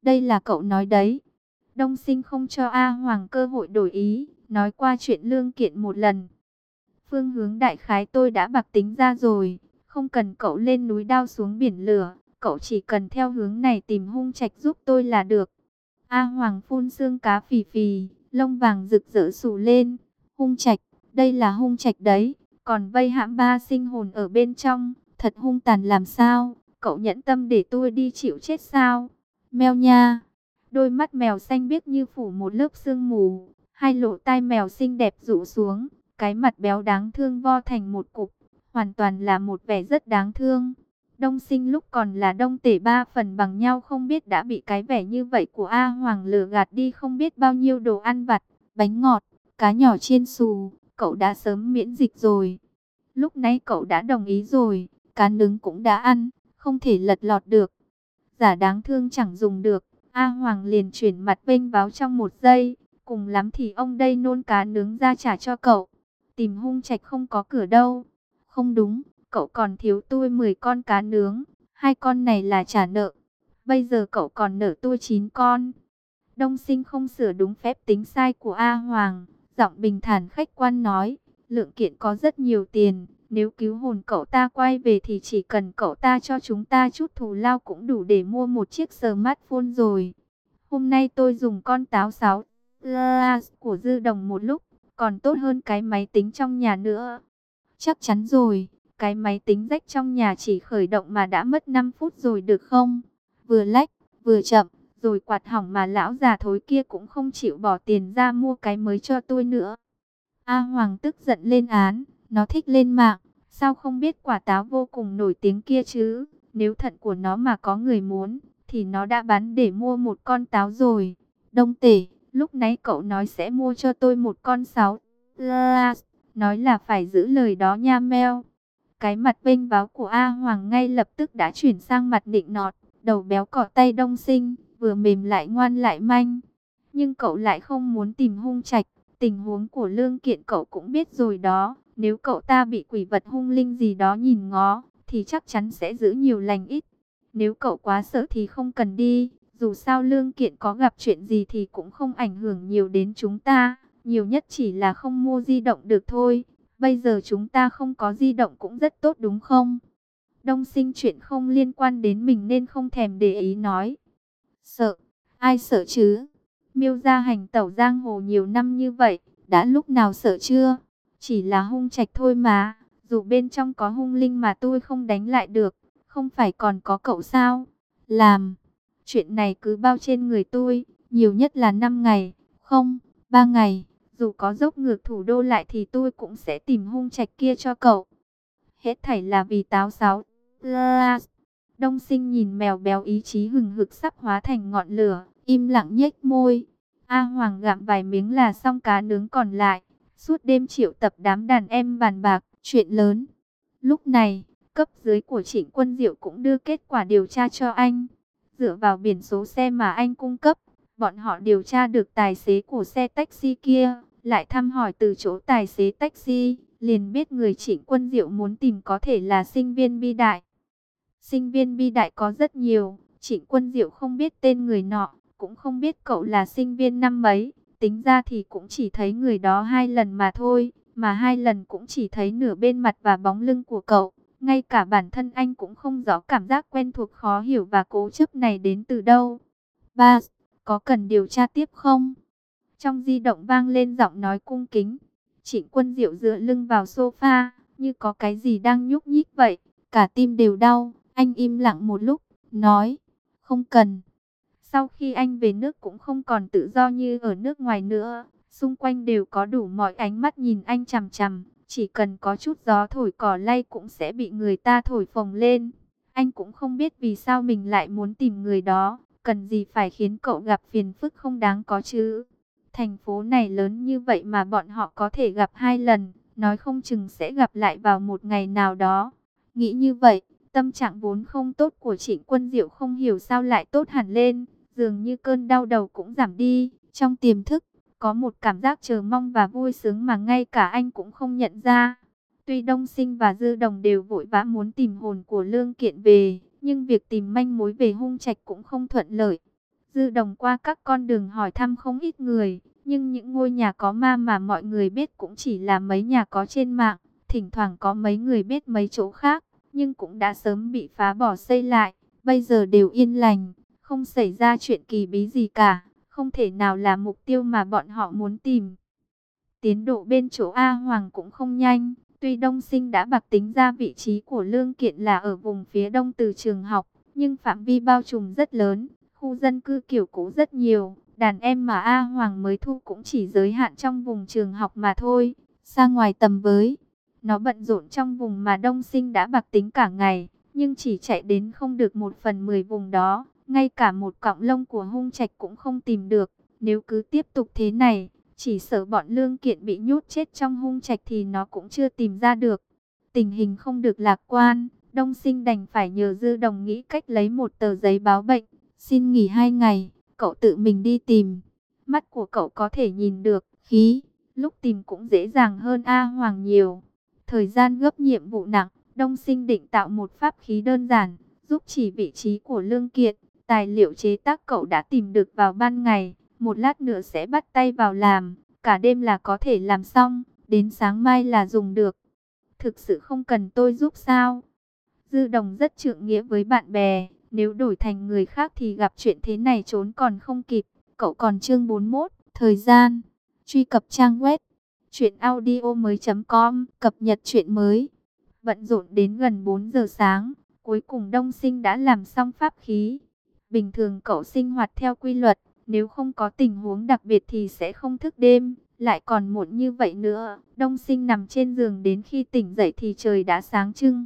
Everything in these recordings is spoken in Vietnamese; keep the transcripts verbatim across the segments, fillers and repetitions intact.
đây là cậu nói đấy. Đông Sinh không cho A Hoàng cơ hội đổi ý, nói qua chuyện lương kiện một lần. Phương hướng đại khái tôi đã bạc tính ra rồi, không cần cậu lên núi đao xuống biển lửa, cậu chỉ cần theo hướng này tìm Hung Trạch giúp tôi là được. A Hoàng phun xương cá phì phì, lông vàng rực rỡ xù lên. Hung Trạch, đây là Hung Trạch đấy, còn vây hãm ba sinh hồn ở bên trong, thật hung tàn làm sao, cậu nhẫn tâm để tôi đi chịu chết sao? Mèo nha, đôi mắt mèo xanh biếc như phủ một lớp sương mù, hai lỗ tai mèo xinh đẹp rũ xuống, cái mặt béo đáng thương vo thành một cục, hoàn toàn là một vẻ rất đáng thương. Đông Sinh lúc còn là đông tể ba phần bằng nhau không biết đã bị cái vẻ như vậy của A Hoàng lừa gạt đi không biết bao nhiêu đồ ăn vặt, bánh ngọt, cá nhỏ chiên xù, cậu đã sớm miễn dịch rồi. Lúc nãy cậu đã đồng ý rồi, cá nướng cũng đã ăn, không thể lật lọt được. Giả đáng thương chẳng dùng được, A Hoàng liền chuyển mặt vênh váo trong một giây, cùng lắm thì ông đây nôn cá nướng ra trả cho cậu. Tìm Hung Trạch không có cửa đâu. Không đúng, cậu còn thiếu tôi mười con cá nướng, hai con này là trả nợ. Bây giờ cậu còn nợ tôi chín con. Đông Sinh không sửa đúng phép tính sai của A Hoàng, giọng bình thản khách quan nói, lượng kiện có rất nhiều tiền, nếu cứu hồn cậu ta quay về thì chỉ cần cậu ta cho chúng ta chút thù lao cũng đủ để mua một chiếc smartphone rồi. Hôm nay tôi dùng con táo sáu plus của Dư Đồng một lúc, còn tốt hơn cái máy tính trong nhà nữa. Chắc chắn rồi, cái máy tính rách trong nhà chỉ khởi động mà đã mất năm phút rồi được không? Vừa lách, vừa chậm, rồi quạt hỏng mà lão già thối kia cũng không chịu bỏ tiền ra mua cái mới cho tôi nữa. A Hoàng tức giận lên án, nó thích lên mạng, sao không biết quả táo vô cùng nổi tiếng kia chứ? Nếu thận của nó mà có người muốn, thì nó đã bán để mua một con táo rồi. Đông Tể, lúc nãy cậu nói sẽ mua cho tôi một con sáu plus, nói là phải giữ lời đó nha meo. Cái mặt vênh váo của A Hoàng ngay lập tức đã chuyển sang mặt nịnh nọt, đầu béo cỏ tay Đông Sinh, vừa mềm lại ngoan lại manh. Nhưng cậu lại không muốn tìm Hung Trạch, tình huống của lương kiện cậu cũng biết rồi đó, nếu cậu ta bị quỷ vật hung linh gì đó nhìn ngó, thì chắc chắn sẽ giữ nhiều lành ít. Nếu cậu quá sợ thì không cần đi, dù sao lương kiện có gặp chuyện gì thì cũng không ảnh hưởng nhiều đến chúng ta, nhiều nhất chỉ là không mua di động được thôi. Bây giờ chúng ta không có di động cũng rất tốt đúng không? Đông Sinh chuyện không liên quan đến mình nên không thèm để ý nói. Sợ? Ai sợ chứ? Miêu gia hành tẩu giang hồ nhiều năm như vậy, đã lúc nào sợ chưa? Chỉ là Hung Trạch thôi mà, dù bên trong có hung linh mà tôi không đánh lại được, không phải còn có cậu sao? Làm, chuyện này cứ bao trên người tôi, nhiều nhất là năm ngày, không, ba ngày. Dù có dốc ngược thủ đô lại thì tôi cũng sẽ tìm Hung Trạch kia cho cậu. Hết thảy là vì táo sáu plus. Đông Sinh nhìn mèo béo ý chí hừng hực sắp hóa thành ngọn lửa, im lặng nhếch môi. A Hoàng gặm vài miếng là xong cá nướng còn lại. Suốt đêm triệu tập đám đàn em bàn bạc, chuyện lớn. Lúc này, cấp dưới của Trịnh Quân Diệu cũng đưa kết quả điều tra cho anh. Dựa vào biển số xe mà anh cung cấp, bọn họ điều tra được tài xế của xe taxi kia. Lại thăm hỏi từ chỗ tài xế taxi, liền biết người Trịnh Quân Diệu muốn tìm có thể là sinh viên bi đại. Sinh viên bi đại có rất nhiều, Trịnh Quân Diệu không biết tên người nọ, cũng không biết cậu là sinh viên năm mấy, tính ra thì cũng chỉ thấy người đó hai lần mà thôi, mà hai lần cũng chỉ thấy nửa bên mặt và bóng lưng của cậu, ngay cả bản thân anh cũng không rõ cảm giác quen thuộc khó hiểu và cố chấp này đến từ đâu. Ba, có cần điều tra tiếp không? Trong di động vang lên giọng nói cung kính. Trịnh Quân Diệu dựa lưng vào sofa, như có cái gì đang nhúc nhích vậy, cả tim đều đau. Anh im lặng một lúc, nói, không cần. Sau khi anh về nước cũng không còn tự do như ở nước ngoài nữa, xung quanh đều có đủ mọi ánh mắt nhìn anh chằm chằm, chỉ cần có chút gió thổi cỏ lay cũng sẽ bị người ta thổi phồng lên. Anh cũng không biết vì sao mình lại muốn tìm người đó, cần gì phải khiến cậu gặp phiền phức không đáng có chứ. Thành phố này lớn như vậy mà bọn họ có thể gặp hai lần, nói không chừng sẽ gặp lại vào một ngày nào đó. Nghĩ như vậy, tâm trạng vốn không tốt của Trịnh Quân Diệu không hiểu sao lại tốt hẳn lên, dường như cơn đau đầu cũng giảm đi. Trong tiềm thức, có một cảm giác chờ mong và vui sướng mà ngay cả anh cũng không nhận ra. Tuy Đông Sinh và Dư Đồng đều vội vã muốn tìm hồn của Lương Kiện về, nhưng việc tìm manh mối về Hung Trạch cũng không thuận lợi. Dư Đồng qua các con đường hỏi thăm không ít người, nhưng những ngôi nhà có ma mà mọi người biết cũng chỉ là mấy nhà có trên mạng, thỉnh thoảng có mấy người biết mấy chỗ khác, nhưng cũng đã sớm bị phá bỏ xây lại, bây giờ đều yên lành, không xảy ra chuyện kỳ bí gì cả, không thể nào là mục tiêu mà bọn họ muốn tìm. Tiến độ bên chỗ A Hoàng cũng không nhanh, tuy Đông Sinh đã bạc tính ra vị trí của Lương Kiện là ở vùng phía đông từ trường học, nhưng phạm vi bao trùm rất lớn, khu dân cư kiểu cũ rất nhiều, đàn em mà A Hoàng mới thu cũng chỉ giới hạn trong vùng trường học mà thôi, xa ngoài tầm với. Nó bận rộn trong vùng mà Đông Sinh đã bạc tính cả ngày, nhưng chỉ chạy đến không được một phần mười vùng đó, ngay cả một cọng lông của hung trạch cũng không tìm được. Nếu cứ tiếp tục thế này, chỉ sợ bọn Lương Kiện bị nhốt chết trong hung trạch thì nó cũng chưa tìm ra được. Tình hình không được lạc quan, Đông Sinh đành phải nhờ Dư Đồng nghĩ cách lấy một tờ giấy báo bệnh, xin nghỉ hai ngày, cậu tự mình đi tìm. Mắt của cậu có thể nhìn được, khí, lúc tìm cũng dễ dàng hơn A Hoàng nhiều. Thời gian gấp nhiệm vụ nặng, Đông Sinh định tạo một pháp khí đơn giản, giúp chỉ vị trí của Lương Kiện. Tài liệu chế tác cậu đã tìm được vào ban ngày, một lát nữa sẽ bắt tay vào làm, cả đêm là có thể làm xong, đến sáng mai là dùng được. Thực sự không cần tôi giúp sao? Dư Đồng rất trượng nghĩa với bạn bè, nếu đổi thành người khác thì gặp chuyện thế này trốn còn không kịp. Cậu còn chương bốn mươi mốt, thời gian, truy cập trang web truyện audio mới.com, cập nhật truyện mới. Bận rộn đến gần bốn giờ sáng, cuối cùng Đông Sinh đã làm xong pháp khí. Bình thường cậu sinh hoạt theo quy luật, nếu không có tình huống đặc biệt thì sẽ không thức đêm, lại còn muộn như vậy nữa. Đông Sinh nằm trên giường đến khi tỉnh dậy thì trời đã sáng trưng.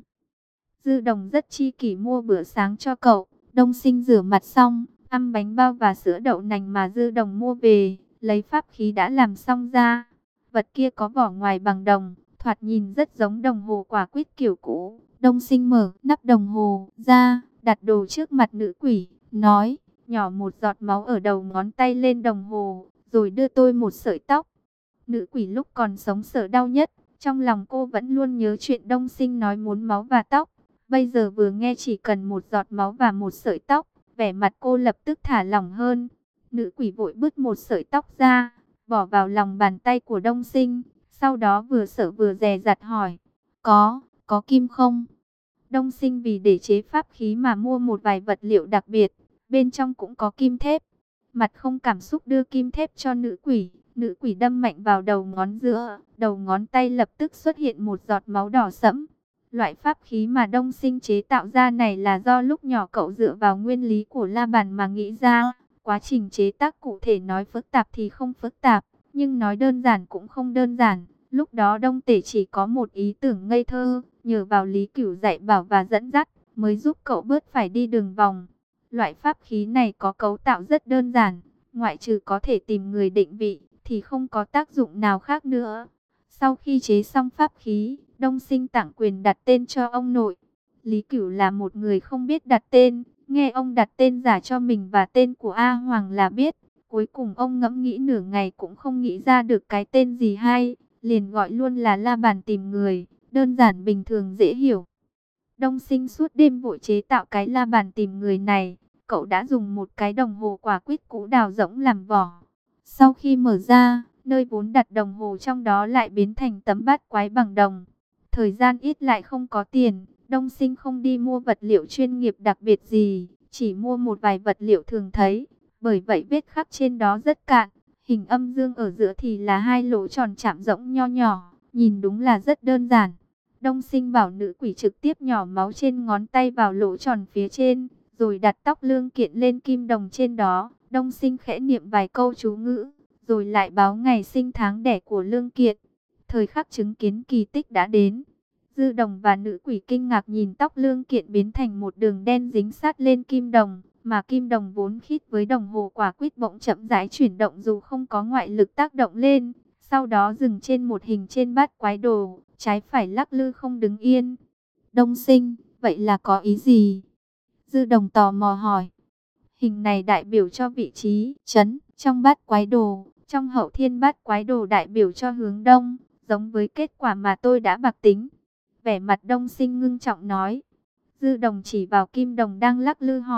Dư Đồng rất chi kỷ mua bữa sáng cho cậu. Đông Sinh rửa mặt xong, ăn bánh bao và sữa đậu nành mà Dư Đồng mua về, lấy pháp khí đã làm xong ra. Vật kia có vỏ ngoài bằng đồng, thoạt nhìn rất giống đồng hồ quả quýt kiểu cũ. Đông Sinh mở nắp đồng hồ ra, đặt đồ trước mặt nữ quỷ, nói, nhỏ một giọt máu ở đầu ngón tay lên đồng hồ, rồi đưa tôi một sợi tóc. Nữ quỷ lúc còn sống sợ đau nhất, trong lòng cô vẫn luôn nhớ chuyện Đông Sinh nói muốn máu và tóc. Bây giờ vừa nghe chỉ cần một giọt máu và một sợi tóc, vẻ mặt cô lập tức thả lỏng hơn. Nữ quỷ vội bứt một sợi tóc ra, bỏ vào lòng bàn tay của Đông Sinh, sau đó vừa sợ vừa dè dặt hỏi, có, có kim không? Đông Sinh vì để chế pháp khí mà mua một vài vật liệu đặc biệt, bên trong cũng có kim thép. Mặt không cảm xúc đưa kim thép cho nữ quỷ, nữ quỷ đâm mạnh vào đầu ngón giữa, đầu ngón tay lập tức xuất hiện một giọt máu đỏ sẫm. Loại pháp khí mà Đông Sinh chế tạo ra này là do lúc nhỏ cậu dựa vào nguyên lý của la bàn mà nghĩ ra. Quá trình chế tác cụ thể nói phức tạp thì không phức tạp, nhưng nói đơn giản cũng không đơn giản. Lúc đó Đông Tể chỉ có một ý tưởng ngây thơ, nhờ vào Lý Cửu dạy bảo và dẫn dắt, mới giúp cậu bớt phải đi đường vòng. Loại pháp khí này có cấu tạo rất đơn giản, ngoại trừ có thể tìm người định vị, thì không có tác dụng nào khác nữa. Sau khi chế xong pháp khí, Đông Sinh tặng quyền đặt tên cho ông nội. Lý Cửu là một người không biết đặt tên, nghe ông đặt tên giả cho mình và tên của A Hoàng là biết. Cuối cùng ông ngẫm nghĩ nửa ngày cũng không nghĩ ra được cái tên gì hay, liền gọi luôn là la bàn tìm người, đơn giản bình thường dễ hiểu. Đông Sinh suốt đêm vội chế tạo cái la bàn tìm người này, cậu đã dùng một cái đồng hồ quả quýt cũ đào rỗng làm vỏ. Sau khi mở ra, nơi vốn đặt đồng hồ trong đó lại biến thành tấm bát quái bằng đồng. Thời gian ít lại không có tiền, Đông Sinh không đi mua vật liệu chuyên nghiệp đặc biệt gì, chỉ mua một vài vật liệu thường thấy. Bởi vậy vết khắc trên đó rất cạn, hình âm dương ở giữa thì là hai lỗ tròn chạm rỗng nho nhỏ, nhìn đúng là rất đơn giản. Đông Sinh bảo nữ quỷ trực tiếp nhỏ máu trên ngón tay vào lỗ tròn phía trên, rồi đặt tóc Lương Kiện lên kim đồng trên đó. Đông Sinh khẽ niệm vài câu chú ngữ, rồi lại báo ngày sinh tháng đẻ của Lương Kiện. Thời khắc chứng kiến kỳ tích đã đến. Dư Đồng và nữ quỷ kinh ngạc nhìn tóc Lương Kiện biến thành một đường đen dính sát lên kim đồng, mà kim đồng vốn khít với đồng hồ quả quýt bỗng chậm rãi chuyển động dù không có ngoại lực tác động lên, sau đó dừng trên một hình trên bát quái đồ, trái phải lắc lư không đứng yên. Đông Sinh, vậy là có ý gì? Dư Đồng tò mò hỏi. Hình này đại biểu cho vị trí trấn trong bát quái đồ, trong hậu thiên bát quái đồ đại biểu cho hướng đông, giống với kết quả mà tôi đã bạc tính. Vẻ mặt Đông Sinh ngưng trọng nói. Dư Đồng chỉ vào kim đồng đang lắc lư hỏi,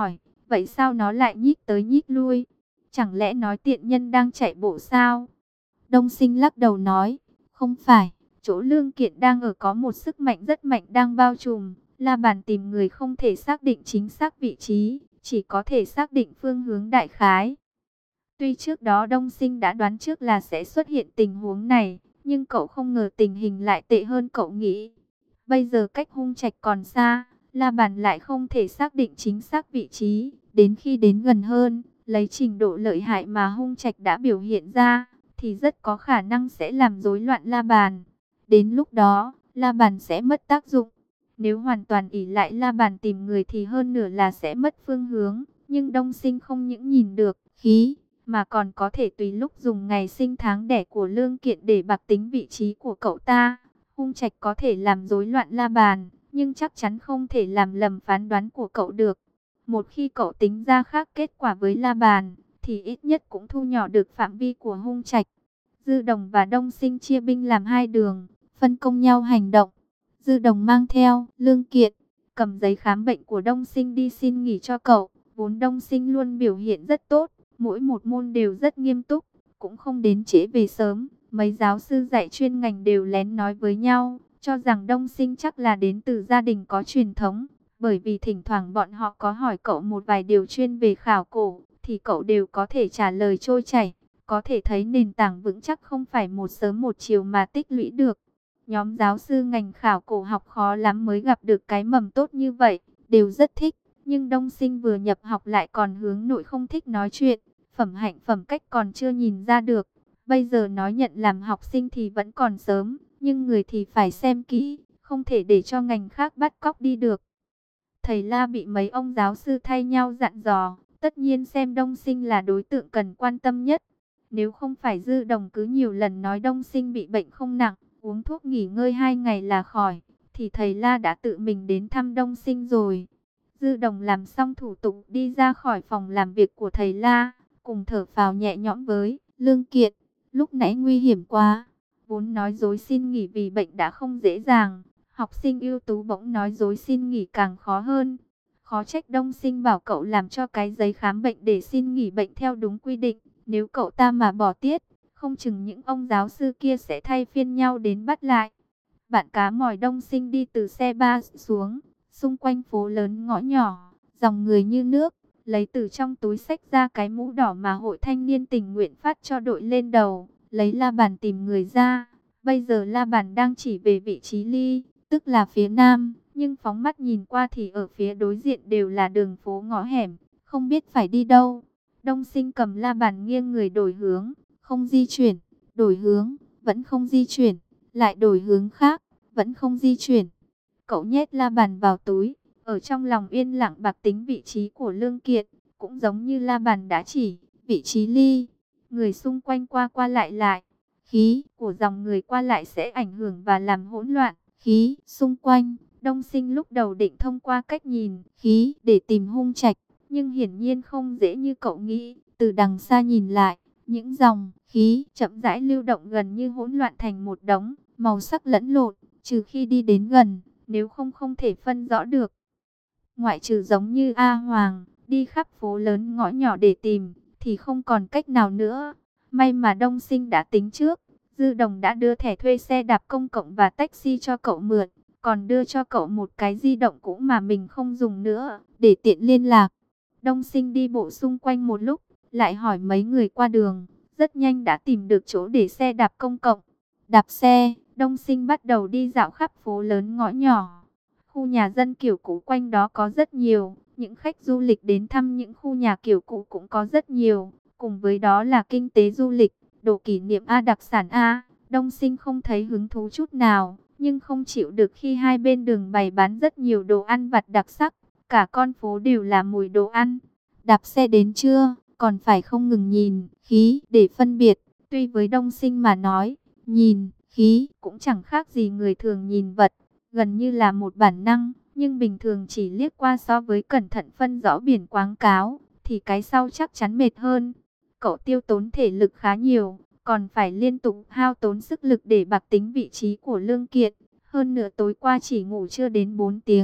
vậy sao nó lại nhích tới nhích lui? Chẳng lẽ nói tiện nhân đang chạy bộ sao? Đông Sinh lắc đầu nói, không phải, chỗ Lương Kiện đang ở có một sức mạnh rất mạnh đang bao trùm. La Bàn tìm người không thể xác định chính xác vị trí, chỉ có thể xác định phương hướng đại khái. Tuy trước đó Đông Sinh đã đoán trước là sẽ xuất hiện tình huống này, nhưng cậu không ngờ tình hình lại tệ hơn cậu nghĩ. Bây giờ cách Hung Trạch còn xa, La Bàn lại không thể xác định chính xác vị trí. Đến khi đến gần hơn, lấy trình độ lợi hại mà Hung Trạch đã biểu hiện ra, thì rất có khả năng sẽ làm rối loạn La Bàn. Đến lúc đó, La Bàn sẽ mất tác dụng. Nếu hoàn toàn ỷ lại La Bàn tìm người thì hơn nửa là sẽ mất phương hướng. Nhưng Đông Sinh không những nhìn được khí, mà còn có thể tùy lúc dùng ngày sinh tháng đẻ của Lương Kiện để bạc tính vị trí của cậu ta. Hung Trạch có thể làm rối loạn La Bàn, nhưng chắc chắn không thể làm lầm phán đoán của cậu được. Một khi cậu tính ra khác kết quả với La Bàn, thì ít nhất cũng thu nhỏ được phạm vi của Hung Trạch. Dư Đồng và Đông Sinh chia binh làm hai đường, phân công nhau hành động. Dư Đồng mang theo Lương Kiện, cầm giấy khám bệnh của Đông Sinh đi xin nghỉ cho cậu. Vốn Đông Sinh luôn biểu hiện rất tốt, mỗi một môn đều rất nghiêm túc, cũng không đến trễ về sớm. Mấy giáo sư dạy chuyên ngành đều lén nói với nhau, cho rằng Đông Sinh chắc là đến từ gia đình có truyền thống. Bởi vì thỉnh thoảng bọn họ có hỏi cậu một vài điều chuyên về khảo cổ, thì cậu đều có thể trả lời trôi chảy. Có thể thấy nền tảng vững chắc không phải một sớm một chiều mà tích lũy được. Nhóm giáo sư ngành khảo cổ học khó lắm mới gặp được cái mầm tốt như vậy, đều rất thích. Nhưng Đông Sinh vừa nhập học lại còn hướng nội không thích nói chuyện, phẩm hạnh phẩm cách còn chưa nhìn ra được. Bây giờ nói nhận làm học sinh thì vẫn còn sớm, nhưng người thì phải xem kỹ, không thể để cho ngành khác bắt cóc đi được. Thầy La bị mấy ông giáo sư thay nhau dặn dò, tất nhiên xem Đông Sinh là đối tượng cần quan tâm nhất. Nếu không phải Dư Đồng cứ nhiều lần nói Đông Sinh bị bệnh không nặng, uống thuốc nghỉ ngơi hai ngày là khỏi, thì thầy La đã tự mình đến thăm Đông Sinh rồi. Dư Đồng làm xong thủ tục đi ra khỏi phòng làm việc của thầy La, cùng thở phào nhẹ nhõm với Lương Kiện. Lúc nãy nguy hiểm quá, vốn nói dối xin nghỉ vì bệnh đã không dễ dàng. Học sinh ưu tú bỗng nói dối xin nghỉ càng khó hơn. Khó trách Đông Sinh bảo cậu làm cho cái giấy khám bệnh để xin nghỉ bệnh theo đúng quy định. Nếu cậu ta mà bỏ tiết, không chừng những ông giáo sư kia sẽ thay phiên nhau đến bắt lại. Bạn cá mòi Đông Sinh đi từ xe ba xuống, xung quanh phố lớn ngõ nhỏ, dòng người như nước, lấy từ trong túi xách ra cái mũ đỏ mà hội thanh niên tình nguyện phát cho đội lên đầu, lấy la bàn tìm người ra. Bây giờ la bàn đang chỉ về vị trí ly, tức là phía nam, nhưng phóng mắt nhìn qua thì ở phía đối diện đều là đường phố ngõ hẻm, không biết phải đi đâu. Đông Sinh cầm la bàn nghiêng người đổi hướng, không di chuyển, đổi hướng, vẫn không di chuyển, lại đổi hướng khác, vẫn không di chuyển. Cậu nhét la bàn vào túi, ở trong lòng yên lặng bạc tính vị trí của Lương Kiện, cũng giống như la bàn đã chỉ, vị trí ly. Người xung quanh qua qua lại lại, khí của dòng người qua lại sẽ ảnh hưởng và làm hỗn loạn khí xung quanh. Đông Sinh lúc đầu định thông qua cách nhìn khí để tìm Hung Trạch, nhưng hiển nhiên không dễ như cậu nghĩ. Từ đằng xa nhìn lại, những dòng khí chậm rãi lưu động gần như hỗn loạn thành một đống, màu sắc lẫn lộn, trừ khi đi đến gần, nếu không không thể phân rõ được. Ngoại trừ giống như A Hoàng, đi khắp phố lớn ngõ nhỏ để tìm, thì không còn cách nào nữa. May mà Đông Sinh đã tính trước, Dư Đồng đã đưa thẻ thuê xe đạp công cộng và taxi cho cậu mượn, còn đưa cho cậu một cái di động cũ mà mình không dùng nữa, để tiện liên lạc. Đông Sinh đi bộ xung quanh một lúc, lại hỏi mấy người qua đường, rất nhanh đã tìm được chỗ để xe đạp công cộng. Đạp xe, Đông Sinh bắt đầu đi dạo khắp phố lớn ngõ nhỏ. Khu nhà dân kiểu cũ quanh đó có rất nhiều, những khách du lịch đến thăm những khu nhà kiểu cũ cũng có rất nhiều. Cùng với đó là kinh tế du lịch, đồ kỷ niệm A, đặc sản A. Đông Sinh không thấy hứng thú chút nào, nhưng không chịu được khi hai bên đường bày bán rất nhiều đồ ăn vặt đặc sắc. Cả con phố đều là mùi đồ ăn. Đạp xe đến chưa, còn phải không ngừng nhìn khí để phân biệt. Tuy với Đông Sinh mà nói, nhìn khí cũng chẳng khác gì người thường nhìn vật, gần như là một bản năng. Nhưng bình thường chỉ liếc qua so với cẩn thận phân rõ biển quảng cáo, thì cái sau chắc chắn mệt hơn. Cậu tiêu tốn thể lực khá nhiều, còn phải liên tục hao tốn sức lực để bạc tính vị trí của Lương Kiện. Hơn nửa tối qua chỉ ngủ chưa đến bốn tiếng.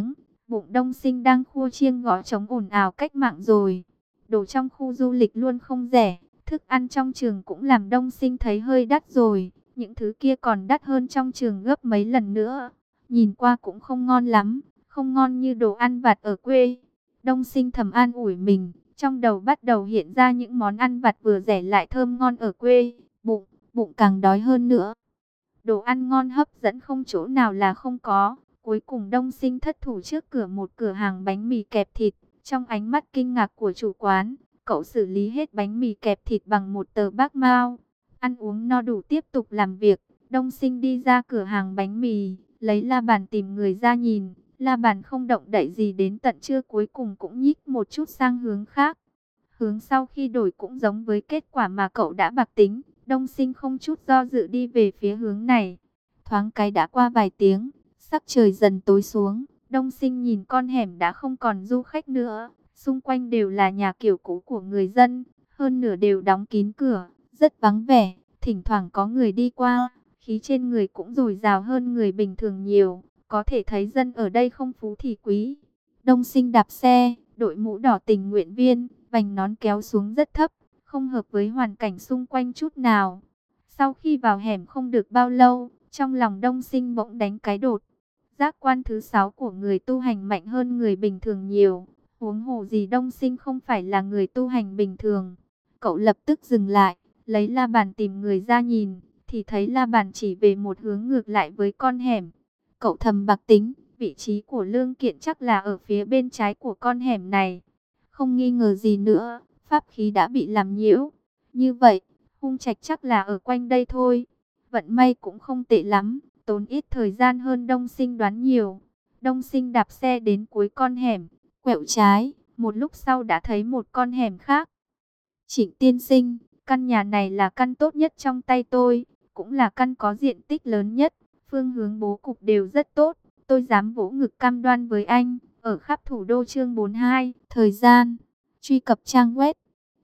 Bụng Đông Sinh đang khua chiêng gõ trống ồn ào cách mạng rồi. Đồ trong khu du lịch luôn không rẻ. Thức ăn trong trường cũng làm Đông Sinh thấy hơi đắt rồi. Những thứ kia còn đắt hơn trong trường gấp mấy lần nữa. Nhìn qua cũng không ngon lắm. Không ngon như đồ ăn vặt ở quê. Đông Sinh thầm an ủi mình. Trong đầu bắt đầu hiện ra những món ăn vặt vừa rẻ lại thơm ngon ở quê. Bụng, bụng càng đói hơn nữa. Đồ ăn ngon hấp dẫn không chỗ nào là không có. Cuối cùng Đông Sinh thất thủ trước cửa một cửa hàng bánh mì kẹp thịt. Trong ánh mắt kinh ngạc của chủ quán, cậu xử lý hết bánh mì kẹp thịt bằng một tờ bác mao. Ăn uống no đủ tiếp tục làm việc. Đông Sinh đi ra cửa hàng bánh mì, lấy la bàn tìm người ra nhìn. La bàn không động đậy gì đến tận trưa, cuối cùng cũng nhích một chút sang hướng khác. Hướng sau khi đổi cũng giống với kết quả mà cậu đã bạc tính. Đông Sinh không chút do dự đi về phía hướng này. Thoáng cái đã qua vài tiếng, sắc trời dần tối xuống. Đông Sinh nhìn con hẻm đã không còn du khách nữa. Xung quanh đều là nhà kiểu cũ của người dân. Hơn nửa đều đóng kín cửa, rất vắng vẻ. Thỉnh thoảng có người đi qua. Khí trên người cũng dồi dào hơn người bình thường nhiều. Có thể thấy dân ở đây không phú thì quý. Đông Sinh đạp xe, đội mũ đỏ tình nguyện viên, vành nón kéo xuống rất thấp, không hợp với hoàn cảnh xung quanh chút nào. Sau khi vào hẻm không được bao lâu, trong lòng Đông Sinh bỗng đánh cái đột. Giác quan thứ sáu của người tu hành mạnh hơn người bình thường nhiều. Huống hồ gì Đông Sinh không phải là người tu hành bình thường. Cậu lập tức dừng lại, lấy la bàn tìm người ra nhìn, thì thấy la bàn chỉ về một hướng ngược lại với con hẻm. Cậu thầm bạc tính, vị trí của Lương Kiện chắc là ở phía bên trái của con hẻm này. Không nghi ngờ gì nữa, pháp khí đã bị làm nhiễu. Như vậy, hung trạch chắc là ở quanh đây thôi. Vận may cũng không tệ lắm, tốn ít thời gian hơn Đông Sinh đoán nhiều. Đông Sinh đạp xe đến cuối con hẻm, quẹo trái, một lúc sau đã thấy một con hẻm khác. Trịnh tiên sinh, căn nhà này là căn tốt nhất trong tay tôi, cũng là căn có diện tích lớn nhất. Phương hướng bố cục đều rất tốt, tôi dám vỗ ngực cam đoan với anh. Ở khắp thủ đô. Chương bốn mươi hai, thời gian. Truy cập trang web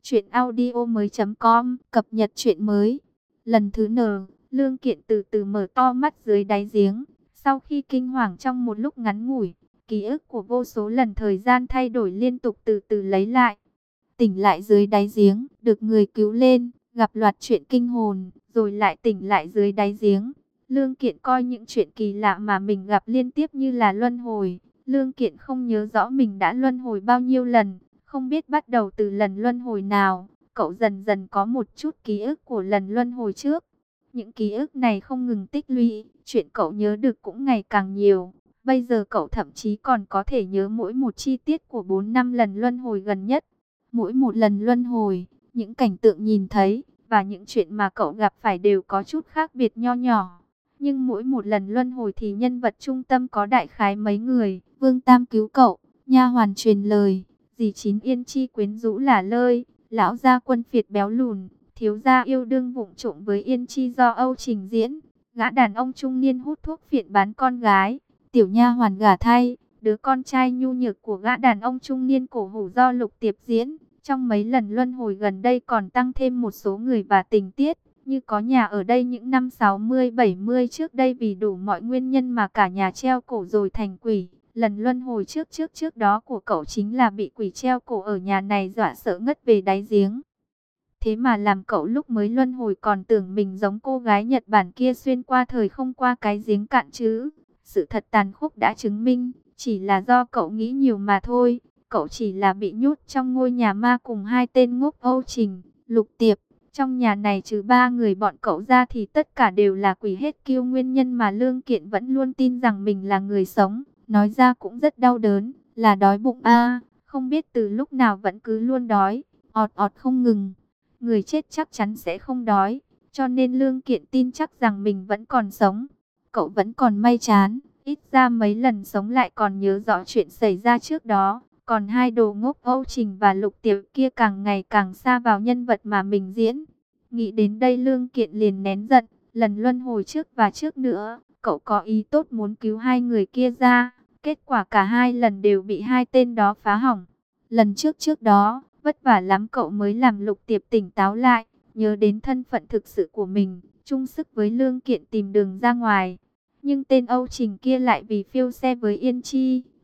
truyệnaudiomoi.com, cập nhật truyện mới. Lần thứ N, Lương Kiện từ từ mở to mắt dưới đáy giếng. Sau khi kinh hoàng trong một lúc ngắn ngủi, ký ức của vô số lần thời gian thay đổi liên tục từ từ lấy lại. Tỉnh lại dưới đáy giếng, được người cứu lên, gặp loạt chuyện kinh hồn, rồi lại tỉnh lại dưới đáy giếng. Lương Kiện coi những chuyện kỳ lạ mà mình gặp liên tiếp như là luân hồi. Lương Kiện không nhớ rõ mình đã luân hồi bao nhiêu lần, không biết bắt đầu từ lần luân hồi nào. Cậu dần dần có một chút ký ức của lần luân hồi trước. Những ký ức này không ngừng tích lũy, chuyện cậu nhớ được cũng ngày càng nhiều. Bây giờ cậu thậm chí còn có thể nhớ mỗi một chi tiết của bốn năm lần luân hồi gần nhất. Mỗi một lần luân hồi, những cảnh tượng nhìn thấy và những chuyện mà cậu gặp phải đều có chút khác biệt nho nhỏ. Nhưng mỗi một lần luân hồi thì nhân vật trung tâm có đại khái mấy người. Vương Tam cứu cậu, nha hoàn truyền lời, dì Chín Yên Chi quyến rũ lả lơi, lão gia Quân Phiệt béo lùn, thiếu gia yêu đương vụng trộm với Yên Chi do Âu trình diễn, gã đàn ông trung niên hút thuốc phiện bán con gái, tiểu nha hoàn gả thay, đứa con trai nhu nhược của gã đàn ông trung niên cổ hủ do Lục Tiệp diễn. Trong mấy lần luân hồi gần đây còn tăng thêm một số người và tình tiết, như có nhà ở đây những năm sáu mươi bảy mươi trước đây vì đủ mọi nguyên nhân mà cả nhà treo cổ rồi thành quỷ. Lần luân hồi trước trước trước đó của cậu chính là bị quỷ treo cổ ở nhà này dọa sợ ngất về đáy giếng. Thế mà làm cậu lúc mới luân hồi còn tưởng mình giống cô gái Nhật Bản kia xuyên qua thời không qua cái giếng cạn chứ. Sự thật tàn khốc đã chứng minh, chỉ là do cậu nghĩ nhiều mà thôi. Cậu chỉ là bị nhốt trong ngôi nhà ma cùng hai tên ngốc Âu Trình, Lục Tiệp. Trong nhà này trừ ba người bọn cậu ra thì tất cả đều là quỷ hết kiêu. Nguyên nhân mà Lương Kiện vẫn luôn tin rằng mình là người sống, nói ra cũng rất đau đớn, là đói bụng a, không biết từ lúc nào vẫn cứ luôn đói, ọt ọt không ngừng. Người chết chắc chắn sẽ không đói, cho nên Lương Kiện tin chắc rằng mình vẫn còn sống. Cậu vẫn còn may chán, ít ra mấy lần sống lại còn nhớ rõ chuyện xảy ra trước đó. Còn hai đồ ngốc Âu Trình và Lục Tiệp kia càng ngày càng xa vào nhân vật mà mình diễn. Nghĩ đến đây Lương Kiện liền nén giận, lần luân hồi trước và trước nữa, cậu có ý tốt muốn cứu hai người kia ra. Kết quả cả hai lần đều bị hai tên đó phá hỏng. Lần trước trước đó, vất vả lắm cậu mới làm Lục Tiệp tỉnh táo lại, nhớ đến thân phận thực sự của mình, chung sức với Lương Kiện tìm đường ra ngoài. Nhưng tên Âu Trình kia lại vì phiêu xe với Yên Chi,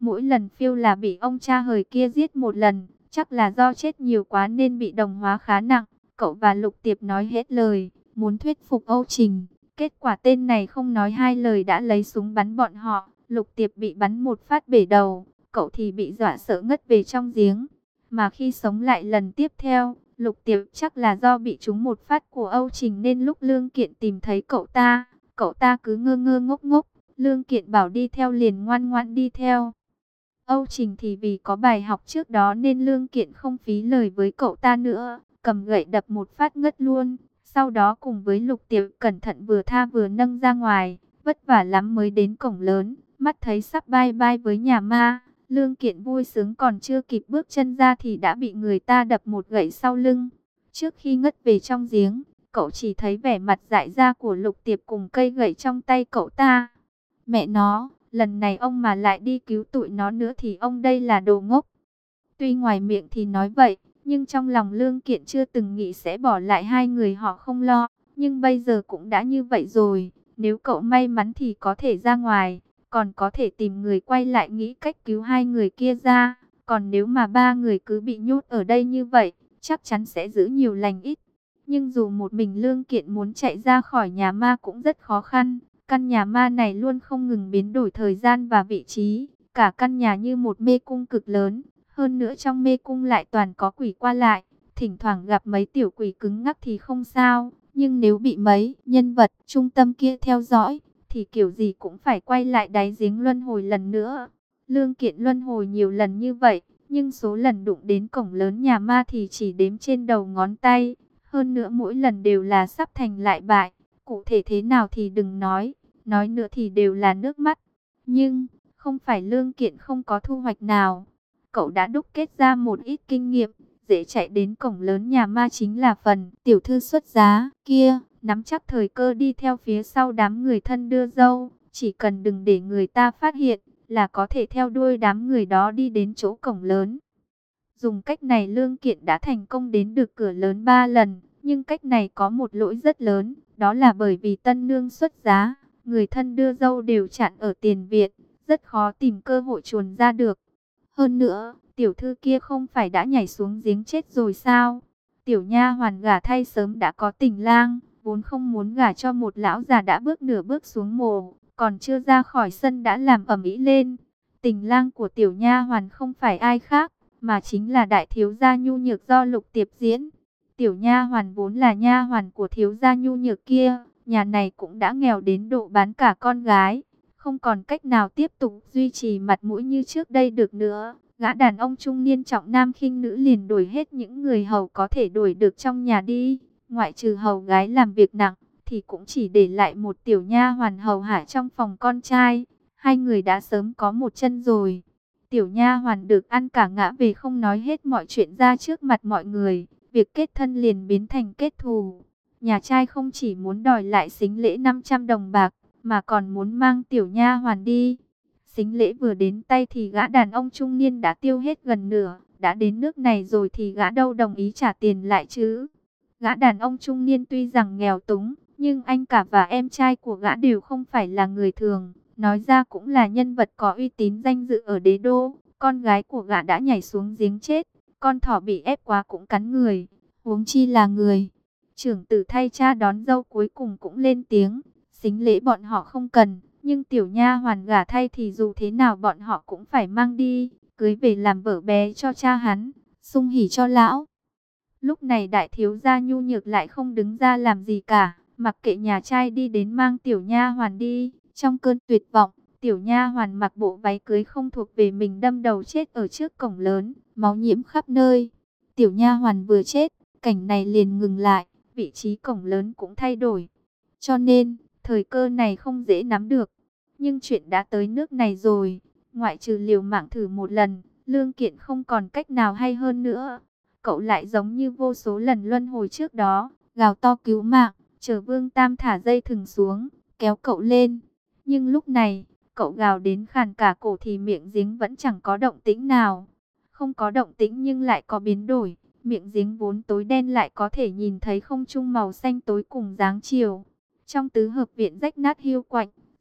Mỗi lần phiêu là bị ông cha hời kia giết một lần, chắc là do chết nhiều quá nên bị đồng hóa khá nặng. Cậu và Lục Tiệp nói hết lời, muốn thuyết phục Âu Trình. Kết quả tên này không nói hai lời đã lấy súng bắn bọn họ. Lục Tiệp bị bắn một phát bể đầu, cậu thì bị dọa sợ ngất về trong giếng. Mà khi sống lại lần tiếp theo, Lục Tiệp chắc là do bị trúng một phát của Âu Trình nên lúc Lương Kiện tìm thấy cậu ta, cậu ta cứ ngơ ngơ ngốc ngốc. Lương Kiện bảo đi theo liền ngoan ngoãn đi theo. Âu Trình thì vì có bài học trước đó nên Lương Kiện không phí lời với cậu ta nữa, cầm gậy đập một phát ngất luôn. Sau đó cùng với Lục Tiệp cẩn thận vừa tha vừa nâng ra ngoài, vất vả lắm mới đến cổng lớn, mắt thấy sắp bye bye với nhà ma. Lương Kiện vui sướng còn chưa kịp bước chân ra thì đã bị người ta đập một gậy sau lưng. Trước khi ngất về trong giếng, cậu chỉ thấy vẻ mặt dại ra của Lục Tiệp cùng cây gậy trong tay cậu ta. Mẹ nó, lần này ông mà lại đi cứu tụi nó nữa thì ông đây là đồ ngốc. Tuy ngoài miệng thì nói vậy, nhưng trong lòng Lương Kiện chưa từng nghĩ sẽ bỏ lại hai người họ không lo. Nhưng bây giờ cũng đã như vậy rồi, nếu cậu may mắn thì có thể ra ngoài, còn có thể tìm người quay lại nghĩ cách cứu hai người kia ra. Còn nếu mà ba người cứ bị nhốt ở đây như vậy, chắc chắn sẽ giữ nhiều lành ít. Nhưng dù một mình Lương Kiện muốn chạy ra khỏi nhà ma cũng rất khó khăn. Căn nhà ma này luôn không ngừng biến đổi thời gian và vị trí. Cả căn nhà như một mê cung cực lớn. Hơn nữa trong mê cung lại toàn có quỷ qua lại. Thỉnh thoảng gặp mấy tiểu quỷ cứng ngắc thì không sao. Nhưng nếu bị mấy nhân vật trung tâm kia theo dõi, thì kiểu gì cũng phải quay lại đáy giếng luân hồi lần nữa. Lương Kiện luân hồi nhiều lần như vậy, nhưng số lần đụng đến cổng lớn nhà ma thì chỉ đếm trên đầu ngón tay. Hơn nữa mỗi lần đều là sắp thành lại bại. Cụ thể thế nào thì đừng nói, nói nữa thì đều là nước mắt. Nhưng, không phải Lương Kiện không có thu hoạch nào. Cậu đã đúc kết ra một ít kinh nghiệm, dễ chạy đến cổng lớn nhà ma chính là phần tiểu thư xuất giá kia, nắm chắc thời cơ đi theo phía sau đám người thân đưa dâu. Chỉ cần đừng để người ta phát hiện, là có thể theo đuôi đám người đó đi đến chỗ cổng lớn. Dùng cách này Lương Kiện đã thành công đến được cửa lớn ba lần, nhưng cách này có một lỗi rất lớn. Đó là bởi vì tân nương xuất giá, người thân đưa dâu đều chặn ở tiền viện, rất khó tìm cơ hội chuồn ra được. Hơn nữa, tiểu thư kia không phải đã nhảy xuống giếng chết rồi sao? Tiểu nha hoàn gả thay sớm đã có tình lang, vốn không muốn gả cho một lão già đã bước nửa bước xuống mồ, còn chưa ra khỏi sân đã làm ầm ĩ lên. Tình lang của tiểu nha hoàn không phải ai khác, mà chính là đại thiếu gia nhu nhược do Lục Tiệp diễn. Tiểu nha hoàn vốn là nha hoàn của thiếu gia nhu nhược kia, nhà này cũng đã nghèo đến độ bán cả con gái, không còn cách nào tiếp tục duy trì mặt mũi như trước đây được nữa. Gã đàn ông trung niên trọng nam khinh nữ liền đuổi hết những người hầu có thể đuổi được trong nhà đi, ngoại trừ hầu gái làm việc nặng, thì cũng chỉ để lại một tiểu nha hoàn hầu hạ trong phòng con trai. Hai người đã sớm có một chân rồi. Tiểu nha hoàn được ăn cả ngã về không nói hết mọi chuyện ra trước mặt mọi người. Việc kết thân liền biến thành kết thù. Nhà trai không chỉ muốn đòi lại sính lễ năm trăm đồng bạc, mà còn muốn mang tiểu nha hoàn đi. Sính lễ vừa đến tay thì gã đàn ông trung niên đã tiêu hết gần nửa. Đã đến nước này rồi thì gã đâu đồng ý trả tiền lại chứ. Gã đàn ông trung niên tuy rằng nghèo túng, nhưng anh cả và em trai của gã đều không phải là người thường. Nói ra cũng là nhân vật có uy tín danh dự ở đế đô. Con gái của gã đã nhảy xuống giếng chết. Con thỏ bị ép quá cũng cắn người, huống chi là người. Trưởng tử thay cha đón dâu cuối cùng cũng lên tiếng, sính lễ bọn họ không cần, nhưng tiểu nha hoàn gả thay thì dù thế nào bọn họ cũng phải mang đi, cưới về làm vợ bé cho cha hắn, sung hỉ cho lão. Lúc này đại thiếu gia nhu nhược lại không đứng ra làm gì cả, mặc kệ nhà trai đi đến mang tiểu nha hoàn đi. Trong cơn tuyệt vọng, tiểu nha hoàn mặc bộ váy cưới không thuộc về mình đâm đầu chết ở trước cổng lớn, máu nhiễm khắp nơi. Tiểu nha hoàn vừa chết, cảnh này liền ngừng lại, vị trí cổng lớn cũng thay đổi. Cho nên, thời cơ này không dễ nắm được. Nhưng chuyện đã tới nước này rồi, ngoại trừ liều mạng thử một lần, Lương Kiện không còn cách nào hay hơn nữa. Cậu lại giống như vô số lần luân hồi trước đó, gào to cứu mạng, chờ Vương Tam thả dây thừng xuống, kéo cậu lên. Nhưng lúc này, cậu gào đến khàn cả cổ thì miệng giếng vẫn chẳng có động tĩnh nào. Không có động tĩnh nhưng lại có biến đổi. Miệng giếng vốn tối đen lại có thể nhìn thấy không trung màu xanh tối cùng dáng chiều. Trong tứ hợp viện rách nát hiu quạnh,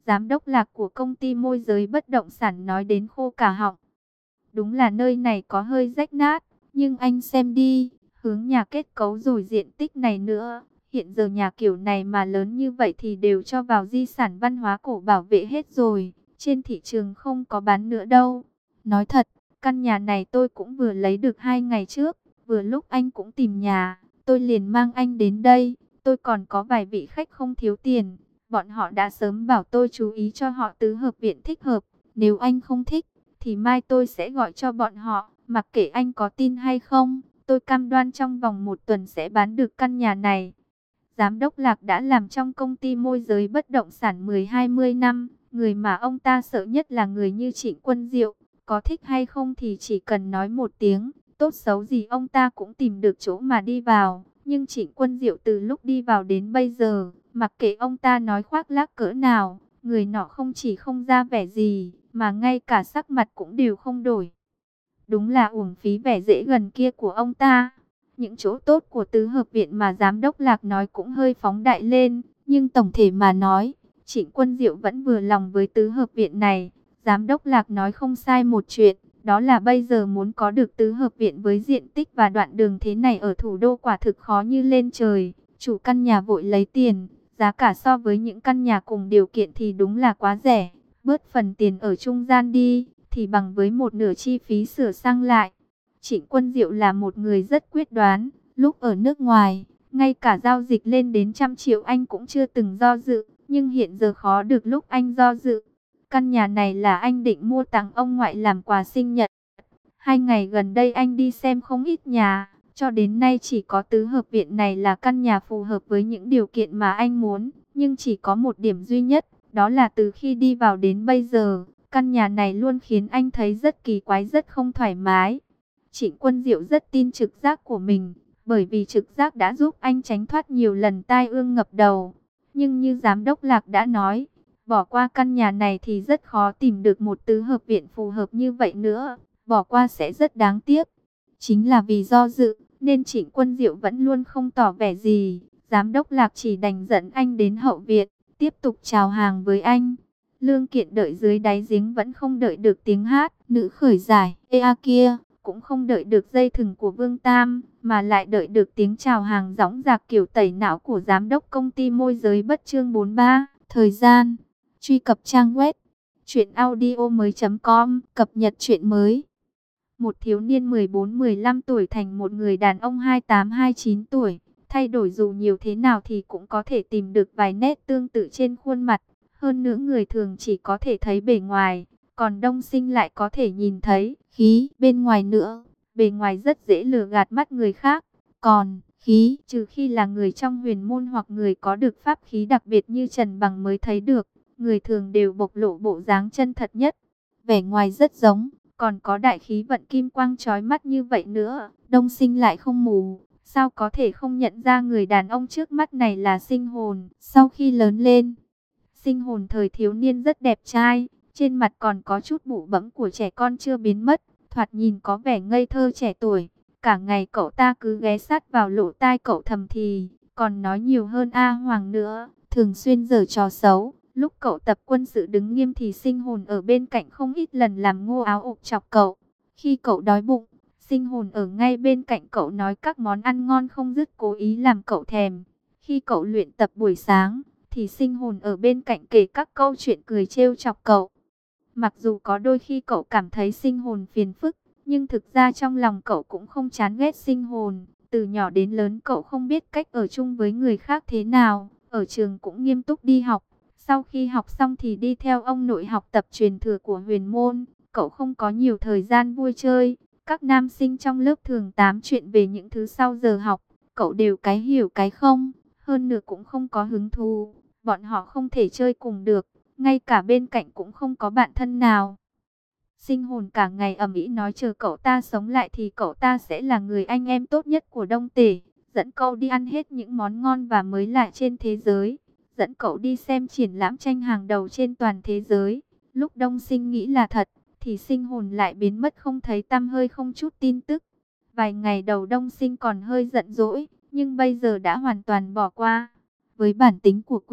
Giám đốc Lạc của công ty môi giới bất động sản nói đến khô cả họng. Đúng là nơi này có hơi rách nát, nhưng anh xem đi, hướng nhà kết cấu rồi diện tích này nữa. Hiện giờ nhà kiểu này mà lớn như vậy thì đều cho vào di sản văn hóa cổ bảo vệ hết rồi. Trên thị trường không có bán nữa đâu. Nói thật, căn nhà này tôi cũng vừa lấy được hai ngày trước. Vừa lúc anh cũng tìm nhà, tôi liền mang anh đến đây. Tôi còn có vài vị khách không thiếu tiền. Bọn họ đã sớm bảo tôi chú ý cho họ tứ hợp viện thích hợp. Nếu anh không thích, thì mai tôi sẽ gọi cho bọn họ. Mặc kệ anh có tin hay không, tôi cam đoan trong vòng một tuần sẽ bán được căn nhà này. Giám đốc Lạc đã làm trong công ty môi giới bất động sản mười hai mươi năm. Người mà ông ta sợ nhất là người như Trịnh Quân Diệu. Có thích hay không thì chỉ cần nói một tiếng, tốt xấu gì ông ta cũng tìm được chỗ mà đi vào. Nhưng Trịnh Quân Diệu từ lúc đi vào đến bây giờ, mặc kệ ông ta nói khoác lác cỡ nào, người nọ không chỉ không ra vẻ gì, mà ngay cả sắc mặt cũng đều không đổi. Đúng là uổng phí vẻ dễ gần kia của ông ta. Những chỗ tốt của tứ hợp viện mà giám đốc Lạc nói cũng hơi phóng đại lên, nhưng tổng thể mà nói, Trịnh Quân Diệu vẫn vừa lòng với tứ hợp viện này. Giám đốc Lạc nói không sai một chuyện, đó là bây giờ muốn có được tứ hợp viện với diện tích và đoạn đường thế này ở thủ đô quả thực khó như lên trời. Chủ căn nhà vội lấy tiền, giá cả so với những căn nhà cùng điều kiện thì đúng là quá rẻ. Bớt phần tiền ở trung gian đi, thì bằng với một nửa chi phí sửa sang lại. Trịnh Quân Diệu là một người rất quyết đoán, lúc ở nước ngoài, ngay cả giao dịch lên đến trăm triệu anh cũng chưa từng do dự, nhưng hiện giờ khó được lúc anh do dự. Căn nhà này là anh định mua tặng ông ngoại làm quà sinh nhật. Hai ngày gần đây anh đi xem không ít nhà, cho đến nay chỉ có tứ hợp viện này là căn nhà phù hợp với những điều kiện mà anh muốn, nhưng chỉ có một điểm duy nhất, đó là từ khi đi vào đến bây giờ, căn nhà này luôn khiến anh thấy rất kỳ quái, rất không thoải mái. Trịnh Quân Diệu rất tin trực giác của mình, bởi vì trực giác đã giúp anh tránh thoát nhiều lần tai ương ngập đầu. Nhưng như giám đốc Lạc đã nói, bỏ qua căn nhà này thì rất khó tìm được một tứ hợp viện phù hợp như vậy nữa, bỏ qua sẽ rất đáng tiếc. Chính là vì do dự, nên Trịnh Quân Diệu vẫn luôn không tỏ vẻ gì. Giám đốc Lạc chỉ đành dẫn anh đến hậu viện, tiếp tục chào hàng với anh. Lương Kiện đợi dưới đáy giếng vẫn không đợi được tiếng hát, nữ khởi giải, ê a kia, cũng không đợi được dây thừng của Vương Tam, mà lại đợi được tiếng chào hàng dõng dạc kiểu tẩy não của giám đốc công ty môi giới bất chương bốn mươi ba. Thời gian, truy cập trang web truyệnaudiomoi chấm com, cập nhật truyện mới. Một thiếu niên mười bốn mười lăm tuổi thành một người đàn ông hai mươi tám hai mươi chín tuổi, thay đổi dù nhiều thế nào thì cũng có thể tìm được vài nét tương tự trên khuôn mặt. Hơn nữa người thường chỉ có thể thấy bề ngoài, còn Đông Sinh lại có thể nhìn thấy khí bên ngoài nữa. Bề ngoài rất dễ lừa gạt mắt người khác, còn khí trừ khi là người trong huyền môn hoặc người có được pháp khí đặc biệt như Trần Bằng mới thấy được. Người thường đều bộc lộ bộ dáng chân thật nhất. Vẻ ngoài rất giống, còn có đại khí vận kim quang chói mắt như vậy nữa. Đông Sinh lại không mù, sao có thể không nhận ra người đàn ông trước mắt này là Sinh Hồn. Sau khi lớn lên, Sinh Hồn thời thiếu niên rất đẹp trai, trên mặt còn có chút bụ bẫm của trẻ con chưa biến mất, thoạt nhìn có vẻ ngây thơ trẻ tuổi. Cả ngày cậu ta cứ ghé sát vào lỗ tai cậu thầm thì, còn nói nhiều hơn A Hoàng nữa, thường xuyên giở trò xấu. Lúc cậu tập quân sự đứng nghiêm thì Sinh Hồn ở bên cạnh không ít lần làm ngô áo ộp chọc cậu. Khi cậu đói bụng, Sinh Hồn ở ngay bên cạnh cậu nói các món ăn ngon không dứt, cố ý làm cậu thèm. Khi cậu luyện tập buổi sáng, thì Sinh Hồn ở bên cạnh kể các câu chuyện cười trêu chọc cậu. Mặc dù có đôi khi cậu cảm thấy Sinh Hồn phiền phức, nhưng thực ra trong lòng cậu cũng không chán ghét Sinh Hồn. Từ nhỏ đến lớn cậu không biết cách ở chung với người khác thế nào, ở trường cũng nghiêm túc đi học. Sau khi học xong thì đi theo ông nội học tập truyền thừa của huyền môn. Cậu không có nhiều thời gian vui chơi. Các nam sinh trong lớp thường tám chuyện về những thứ sau giờ học. Cậu đều cái hiểu cái không, hơn nữa cũng không có hứng thú. Bọn họ không thể chơi cùng được, ngay cả bên cạnh cũng không có bạn thân nào. Sinh Hồn cả ngày ầm ĩ nói chờ cậu ta sống lại thì cậu ta sẽ là người anh em tốt nhất của Đông Tể, dẫn cậu đi ăn hết những món ngon và mới lạ trên thế giới, dẫn cậu đi xem triển lãm tranh hàng đầu trên toàn thế giới. Lúc Đông Sinh nghĩ là thật, thì Sinh Hồn lại biến mất không thấy tăm hơi, không chút tin tức. Vài ngày đầu Đông Sinh còn hơi giận dỗi, nhưng bây giờ đã hoàn toàn bỏ qua. Với bản tính của quỷ,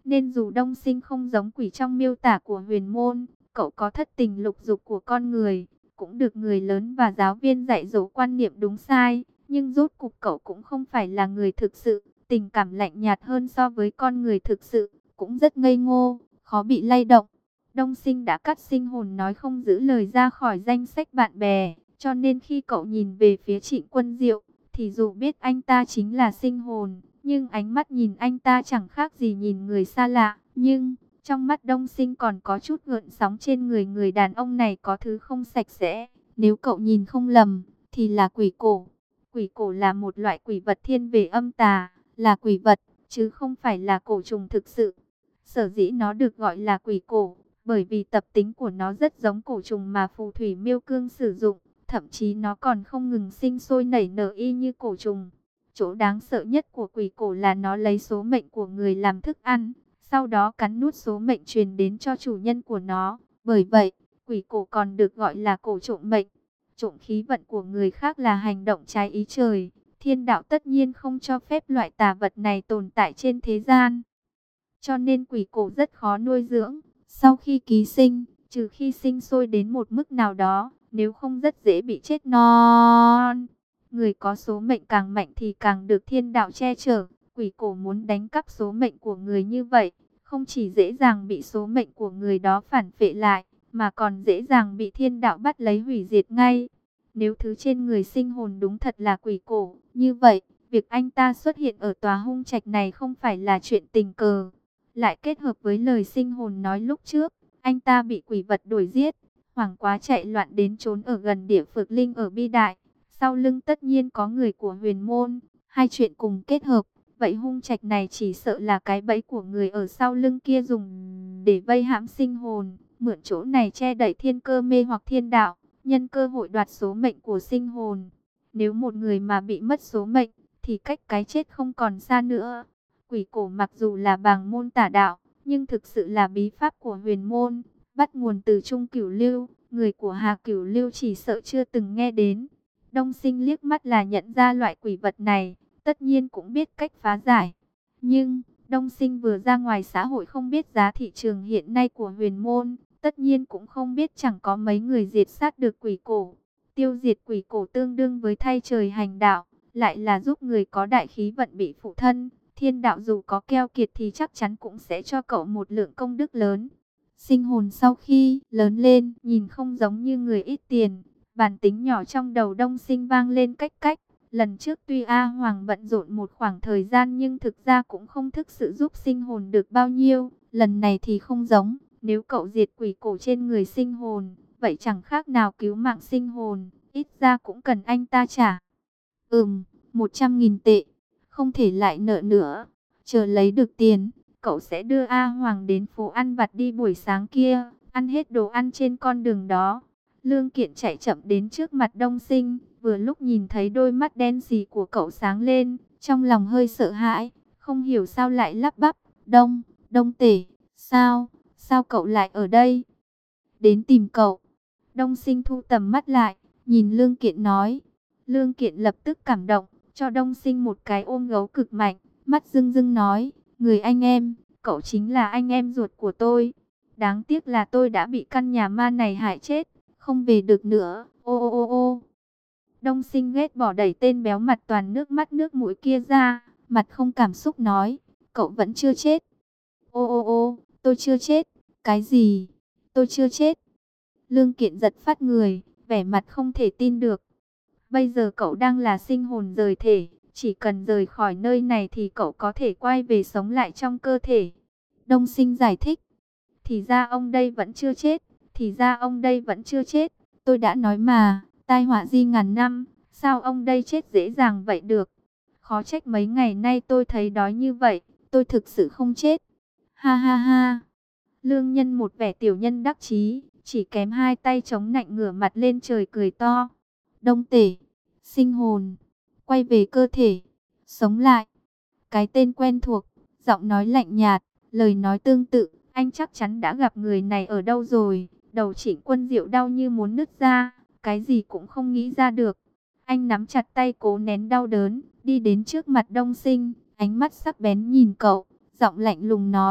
Nên dù Đông Sinh không giống quỷ trong miêu tả của huyền môn, cậu có thất tình lục dục của con người, cũng được người lớn và giáo viên dạy dỗ quan niệm đúng sai, nhưng rốt cục cậu cũng không phải là người thực sự, tình cảm lạnh nhạt hơn so với con người thực sự, cũng rất ngây ngô, khó bị lay động. Đông Sinh đã cắt sinh hồn nói không giữ lời ra khỏi danh sách bạn bè, cho nên khi cậu nhìn về phía Trịnh Quân Diệu, thì dù biết anh ta chính là sinh hồn, nhưng ánh mắt nhìn anh ta chẳng khác gì nhìn người xa lạ. Nhưng trong mắt Đông Sinh còn có chút gợn sóng, trên người người đàn ông này có thứ không sạch sẽ. Nếu cậu nhìn không lầm, thì là quỷ cổ. Quỷ cổ là một loại quỷ vật thiên về âm tà, là quỷ vật, chứ không phải là cổ trùng thực sự. Sở dĩ nó được gọi là quỷ cổ, bởi vì tập tính của nó rất giống cổ trùng mà phù thủy miêu cương sử dụng. Thậm chí nó còn không ngừng sinh sôi nảy nở y như cổ trùng. Chỗ đáng sợ nhất của quỷ cổ là nó lấy số mệnh của người làm thức ăn, sau đó cắn nuốt số mệnh truyền đến cho chủ nhân của nó. Bởi vậy, quỷ cổ còn được gọi là cổ trộm mệnh. Trộm khí vận của người khác là hành động trái ý trời. Thiên đạo tất nhiên không cho phép loại tà vật này tồn tại trên thế gian. Cho nên quỷ cổ rất khó nuôi dưỡng. Sau khi ký sinh, trừ khi sinh sôi đến một mức nào đó, nếu không rất dễ bị chết non. Người có số mệnh càng mạnh thì càng được thiên đạo che chở. Quỷ cổ muốn đánh cắp số mệnh của người như vậy, không chỉ dễ dàng bị số mệnh của người đó phản phệ lại, mà còn dễ dàng bị thiên đạo bắt lấy hủy diệt ngay. Nếu thứ trên người sinh hồn đúng thật là quỷ cổ, như vậy, việc anh ta xuất hiện ở tòa hung trạch này không phải là chuyện tình cờ. Lại kết hợp với lời sinh hồn nói lúc trước, anh ta bị quỷ vật đuổi giết, hoảng quá chạy loạn đến trốn ở gần địa phược linh ở Bi Đại. Sau lưng tất nhiên có người của huyền môn, hai chuyện cùng kết hợp. Vậy hung trạch này chỉ sợ là cái bẫy của người ở sau lưng kia dùng để vây hãm sinh hồn, mượn chỗ này che đậy thiên cơ mê hoặc thiên đạo, nhân cơ hội đoạt số mệnh của sinh hồn. Nếu một người mà bị mất số mệnh, thì cách cái chết không còn xa nữa. Quỷ cổ mặc dù là bàng môn tả đạo, nhưng thực sự là bí pháp của huyền môn, bắt nguồn từ Trung Cửu Lưu, người của Hà Cửu Lưu chỉ sợ chưa từng nghe đến. Đông Sinh liếc mắt là nhận ra loại quỷ vật này, tất nhiên cũng biết cách phá giải. Nhưng, Đông Sinh vừa ra ngoài xã hội không biết giá thị trường hiện nay của huyền môn, tất nhiên cũng không biết chẳng có mấy người diệt sát được quỷ cổ. Tiêu diệt quỷ cổ tương đương với thay trời hành đạo, lại là giúp người có đại khí vận bị phụ thân. Thiên đạo dù có keo kiệt thì chắc chắn cũng sẽ cho cậu một lượng công đức lớn. Sinh hồn sau khi lớn lên, nhìn không giống như người ít tiền. Bản tính nhỏ trong đầu Đông Sinh vang lên cách cách. Lần trước tuy A Hoàng bận rộn một khoảng thời gian nhưng thực ra cũng không thực sự giúp sinh hồn được bao nhiêu. Lần này thì không giống, nếu cậu diệt quỷ cổ trên người sinh hồn, vậy chẳng khác nào cứu mạng sinh hồn, ít ra cũng cần anh ta trả. Ừm, một trăm nghìn tệ, không thể lại nợ nữa. Chờ lấy được tiền, cậu sẽ đưa A Hoàng đến phố ăn vặt đi buổi sáng kia, ăn hết đồ ăn trên con đường đó. Lương Kiện chạy chậm đến trước mặt Đông Sinh, vừa lúc nhìn thấy đôi mắt đen sì của cậu sáng lên, trong lòng hơi sợ hãi, không hiểu sao lại lắp bắp, Đông, Đông Tể, sao, sao cậu lại ở đây? Đến tìm cậu. Đông Sinh thu tầm mắt lại, nhìn Lương Kiện nói. Lương Kiện lập tức cảm động, cho Đông Sinh một cái ôm gấu cực mạnh, mắt rưng rưng nói, người anh em, cậu chính là anh em ruột của tôi. Đáng tiếc là tôi đã bị căn nhà ma này hại chết, không về được nữa, ô ô ô ô. Đông Sinh ghét bỏ đẩy tên béo mặt toàn nước mắt nước mũi kia ra, mặt không cảm xúc nói, cậu vẫn chưa chết. Ô ô ô, tôi chưa chết, cái gì, tôi chưa chết. Lương Kiện giật phát người, vẻ mặt không thể tin được. Bây giờ cậu đang là sinh hồn rời thể, chỉ cần rời khỏi nơi này thì cậu có thể quay về sống lại trong cơ thể. Đông Sinh giải thích, thì ra ông đây vẫn chưa chết, thì ra ông đây vẫn chưa chết, tôi đã nói mà, tai họa di ngàn năm, sao ông đây chết dễ dàng vậy được. Khó trách mấy ngày nay tôi thấy đói như vậy, tôi thực sự không chết. Ha ha ha. Lương Nhân một vẻ tiểu nhân đắc chí, chỉ kém hai tay chống nạnh ngửa mặt lên trời cười to. Đông Tể, sinh hồn, quay về cơ thể, sống lại. Cái tên quen thuộc, giọng nói lạnh nhạt, lời nói tương tự, anh chắc chắn đã gặp người này ở đâu rồi. Đầu Trịnh Quân Diệu đau như muốn nứt ra, cái gì cũng không nghĩ ra được. Anh nắm chặt tay cố nén đau đớn, đi đến trước mặt Đông Sinh, ánh mắt sắc bén nhìn cậu, giọng lạnh lùng nói,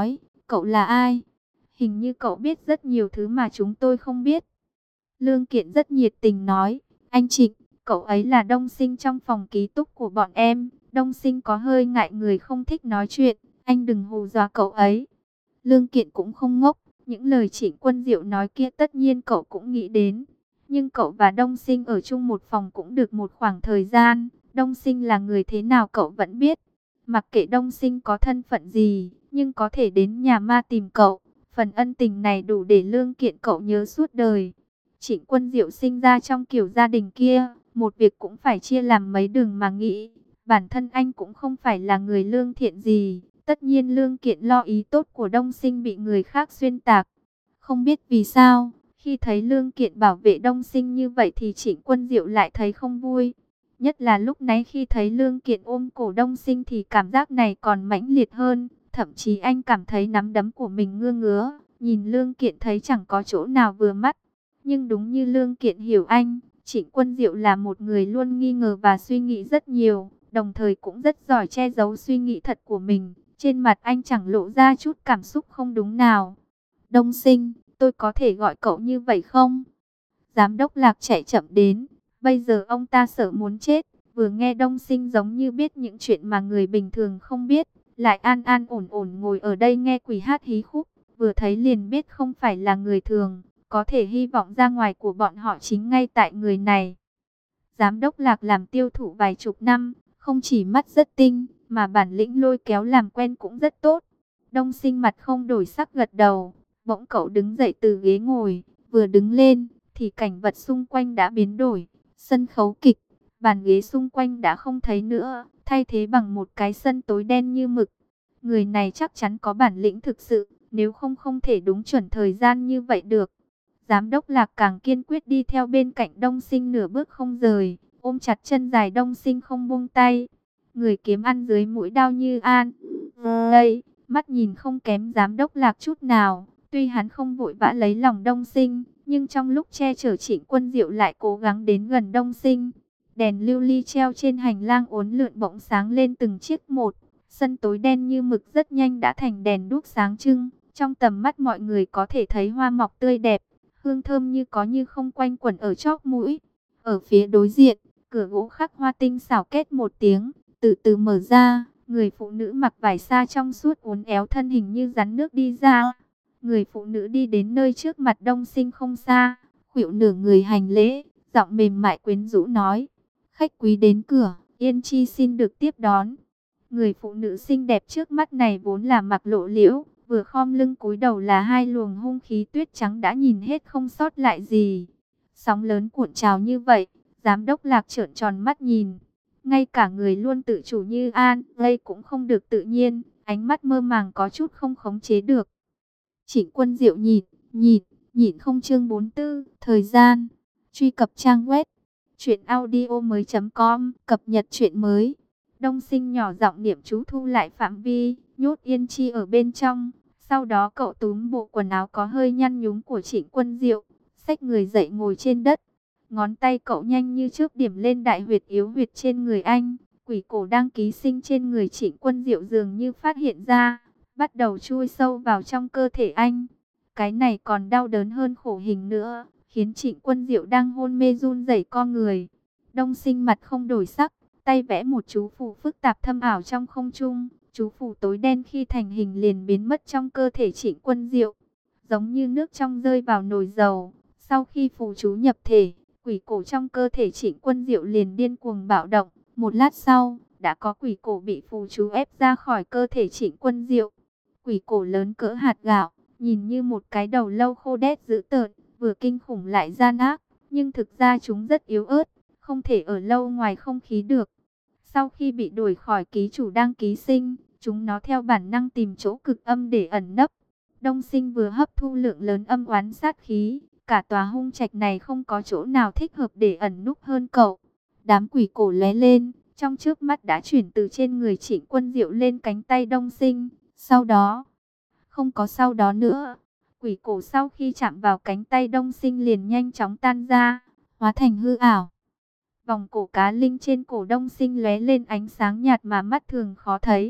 cậu là ai? Hình như cậu biết rất nhiều thứ mà chúng tôi không biết. Lương Kiện rất nhiệt tình nói, anh Trịnh, cậu ấy là đông sinh trong phòng ký túc của bọn em. Đông sinh có hơi ngại người không thích nói chuyện, anh đừng hù dọa cậu ấy. Lương Kiện cũng không ngốc, những lời Trịnh Quân Diệu nói kia tất nhiên cậu cũng nghĩ đến. Nhưng cậu và Đông Sinh ở chung một phòng cũng được một khoảng thời gian. Đông Sinh là người thế nào cậu vẫn biết. Mặc kệ Đông Sinh có thân phận gì, nhưng có thể đến nhà ma tìm cậu. Phần ân tình này đủ để Lương Kiện cậu nhớ suốt đời. Trịnh Quân Diệu sinh ra trong kiểu gia đình kia, một việc cũng phải chia làm mấy đường mà nghĩ. Bản thân anh cũng không phải là người lương thiện gì. Tất nhiên Lương Kiện lo ý tốt của Đông Sinh bị người khác xuyên tạc. Không biết vì sao, khi thấy Lương Kiện bảo vệ Đông Sinh như vậy thì Trịnh Quân Diệu lại thấy không vui. Nhất là lúc nãy khi thấy Lương Kiện ôm cổ Đông Sinh thì cảm giác này còn mãnh liệt hơn. Thậm chí anh cảm thấy nắm đấm của mình ngứa ngứa. Nhìn Lương Kiện thấy chẳng có chỗ nào vừa mắt. Nhưng đúng như Lương Kiện hiểu anh, Trịnh Quân Diệu là một người luôn nghi ngờ và suy nghĩ rất nhiều. Đồng thời cũng rất giỏi che giấu suy nghĩ thật của mình. Trên mặt anh chẳng lộ ra chút cảm xúc không đúng nào. Đông Sinh, tôi có thể gọi cậu như vậy không? Giám đốc Lạc chạy chậm đến. Bây giờ ông ta sợ muốn chết. Vừa nghe Đông Sinh giống như biết những chuyện mà người bình thường không biết. Lại an an ổn ổn ngồi ở đây nghe quỷ hát hí khúc. Vừa thấy liền biết không phải là người thường. Có thể hy vọng ra ngoài của bọn họ chính ngay tại người này. Giám đốc Lạc làm tiêu thụ vài chục năm. Không chỉ mắt rất tinh, mà bản lĩnh lôi kéo làm quen cũng rất tốt. Đông Sinh mặt không đổi sắc gật đầu. Bỗng cậu đứng dậy từ ghế ngồi. Vừa đứng lên, thì cảnh vật xung quanh đã biến đổi. Sân khấu kịch, bàn ghế xung quanh đã không thấy nữa. Thay thế bằng một cái sân tối đen như mực. Người này chắc chắn có bản lĩnh thực sự. Nếu không không thể đúng chuẩn thời gian như vậy được. Giám đốc Lạc càng kiên quyết đi theo bên cạnh Đông Sinh nửa bước không rời. Ôm chặt chân dài Đông Sinh không buông tay. Người kiếm ăn dưới mũi đao như An. Đây, mắt nhìn không kém giám đốc Lạc chút nào. Tuy hắn không vội vã lấy lòng Đông Sinh, nhưng trong lúc che chở Trịnh Quân Diệu lại cố gắng đến gần Đông Sinh. Đèn lưu ly treo trên hành lang uốn lượn bỗng sáng lên từng chiếc một. Sân tối đen như mực rất nhanh đã thành đèn đuốc sáng trưng. Trong tầm mắt mọi người có thể thấy hoa mọc tươi đẹp. Hương thơm như có như không quanh quẩn ở chóp mũi. Ở phía đối diện, cửa gỗ khắc hoa tinh xảo két một tiếng, từ từ mở ra. Người phụ nữ mặc vải sa trong suốt uốn éo thân hình như rắn nước đi ra. Người phụ nữ đi đến nơi trước mặt Đông Sinh không xa, khuỵu nửa người hành lễ, giọng mềm mại quyến rũ nói: khách quý đến cửa, Yên Chi xin được tiếp đón. Người phụ nữ xinh đẹp trước mắt này vốn là mặc lộ liễu, vừa khom lưng cúi đầu là hai luồng hung khí tuyết trắng đã nhìn hết không sót lại gì. Sóng lớn cuộn trào như vậy, giám đốc Lạc trợn tròn mắt nhìn. Ngay cả người luôn tự chủ như An, Lây cũng không được tự nhiên, ánh mắt mơ màng có chút không khống chế được. Trịnh Quân Diệu nhịn, nhịn, nhịn không chương bốn mươi tư, thời gian. Truy cập trang web truyện audio mới chấm com, cập nhật truyện mới. Đông Sinh nhỏ giọng niệm chú thu lại phạm vi, nhốt Yên Chi ở bên trong. Sau đó cậu túm bộ quần áo có hơi nhăn nhúm của Trịnh Quân Diệu, xách người dậy ngồi trên đất. Ngón tay cậu nhanh như chớp điểm lên đại huyệt yếu huyệt trên người anh. Quỷ cổ đang ký sinh trên người Trịnh Quân Diệu dường như phát hiện ra, bắt đầu chui sâu vào trong cơ thể anh. Cái này còn đau đớn hơn khổ hình nữa, khiến Trịnh Quân Diệu đang hôn mê run rẩy co người. Đông Sinh mặt không đổi sắc, tay vẽ một chú phù phức tạp thâm ảo trong không trung. Chú phù tối đen khi thành hình liền biến mất trong cơ thể Trịnh Quân Diệu, giống như nước trong rơi vào nồi dầu. Sau khi phù chú nhập thể, quỷ cổ trong cơ thể Trịnh Quân Diệu liền điên cuồng bạo động. Một lát sau, đã có quỷ cổ bị phù chú ép ra khỏi cơ thể Trịnh Quân Diệu. Quỷ cổ lớn cỡ hạt gạo, nhìn như một cái đầu lâu khô đét dữ tợn, vừa kinh khủng lại gian ác, nhưng thực ra chúng rất yếu ớt, không thể ở lâu ngoài không khí được. Sau khi bị đuổi khỏi ký chủ đang ký sinh, chúng nó theo bản năng tìm chỗ cực âm để ẩn nấp. Đông Sinh vừa hấp thu lượng lớn âm oán sát khí, cả tòa hung trạch này không có chỗ nào thích hợp để ẩn núp hơn cậu. Đám quỷ cổ lóe lên, trong chớp mắt đã chuyển từ trên người Trịnh Quân Diệu lên cánh tay Đông Sinh. Sau đó, không có sau đó nữa. Quỷ cổ sau khi chạm vào cánh tay Đông Sinh liền nhanh chóng tan ra, hóa thành hư ảo. Vòng cổ cá linh trên cổ Đông Sinh lóe lên ánh sáng nhạt mà mắt thường khó thấy.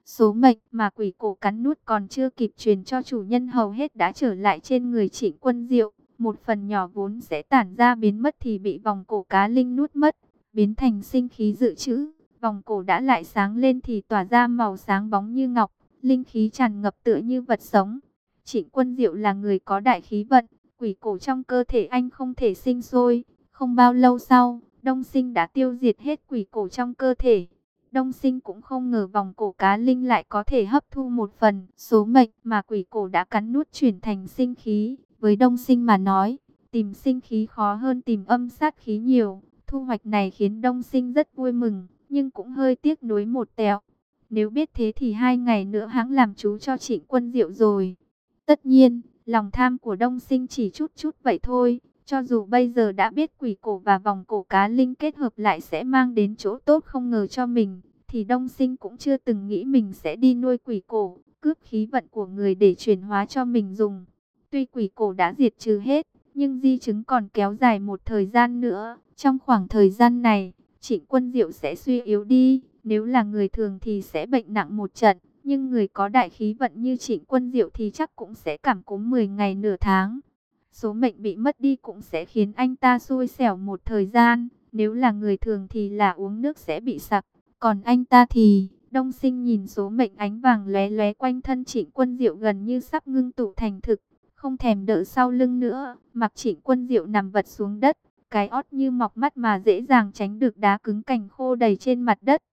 Số mệnh mà quỷ cổ cắn nuốt còn chưa kịp truyền cho chủ nhân hầu hết đã trở lại trên người Trịnh Quân Diệu. Một phần nhỏ vốn sẽ tản ra biến mất thì bị vòng cổ cá linh nuốt mất, biến thành sinh khí dự trữ. Vòng cổ đã lại sáng lên thì tỏa ra màu sáng bóng như ngọc, linh khí tràn ngập tựa như vật sống. Trịnh Quân Diệu là người có đại khí vận, quỷ cổ trong cơ thể anh không thể sinh sôi. Không bao lâu sau, Đông Sinh đã tiêu diệt hết quỷ cổ trong cơ thể. Đông Sinh cũng không ngờ vòng cổ cá linh lại có thể hấp thu một phần số mệnh mà quỷ cổ đã cắn nuốt chuyển thành sinh khí. Với Đông Sinh mà nói, tìm sinh khí khó hơn tìm âm sát khí nhiều. Thu hoạch này khiến Đông Sinh rất vui mừng, nhưng cũng hơi tiếc nuối một tẹo. Nếu biết thế thì hai ngày nữa hắn làm chú cho Trịnh Quân Diệu rồi. Tất nhiên, lòng tham của Đông Sinh chỉ chút chút vậy thôi. Cho dù bây giờ đã biết quỷ cổ và vòng cổ cá linh kết hợp lại sẽ mang đến chỗ tốt không ngờ cho mình, thì Đông Sinh cũng chưa từng nghĩ mình sẽ đi nuôi quỷ cổ, cướp khí vận của người để chuyển hóa cho mình dùng. Tuy quỷ cổ đã diệt trừ hết, nhưng di chứng còn kéo dài một thời gian nữa. Trong khoảng thời gian này, Trịnh Quân Diệu sẽ suy yếu đi. Nếu là người thường thì sẽ bệnh nặng một trận, nhưng người có đại khí vận như Trịnh Quân Diệu thì chắc cũng sẽ cảm cúm mười ngày nửa tháng. Số mệnh bị mất đi cũng sẽ khiến anh ta xui xẻo một thời gian. Nếu là người thường thì là uống nước sẽ bị sặc. Còn anh ta thì... Đông Sinh nhìn số mệnh ánh vàng lóe lóe quanh thân Trịnh Quân Diệu gần như sắp ngưng tụ thành thực. Không thèm đỡ sau lưng nữa, mặc Trịnh Quân Diệu nằm vật xuống đất. Cái ót như mọc mắt mà dễ dàng tránh được đá cứng cành khô đầy trên mặt đất.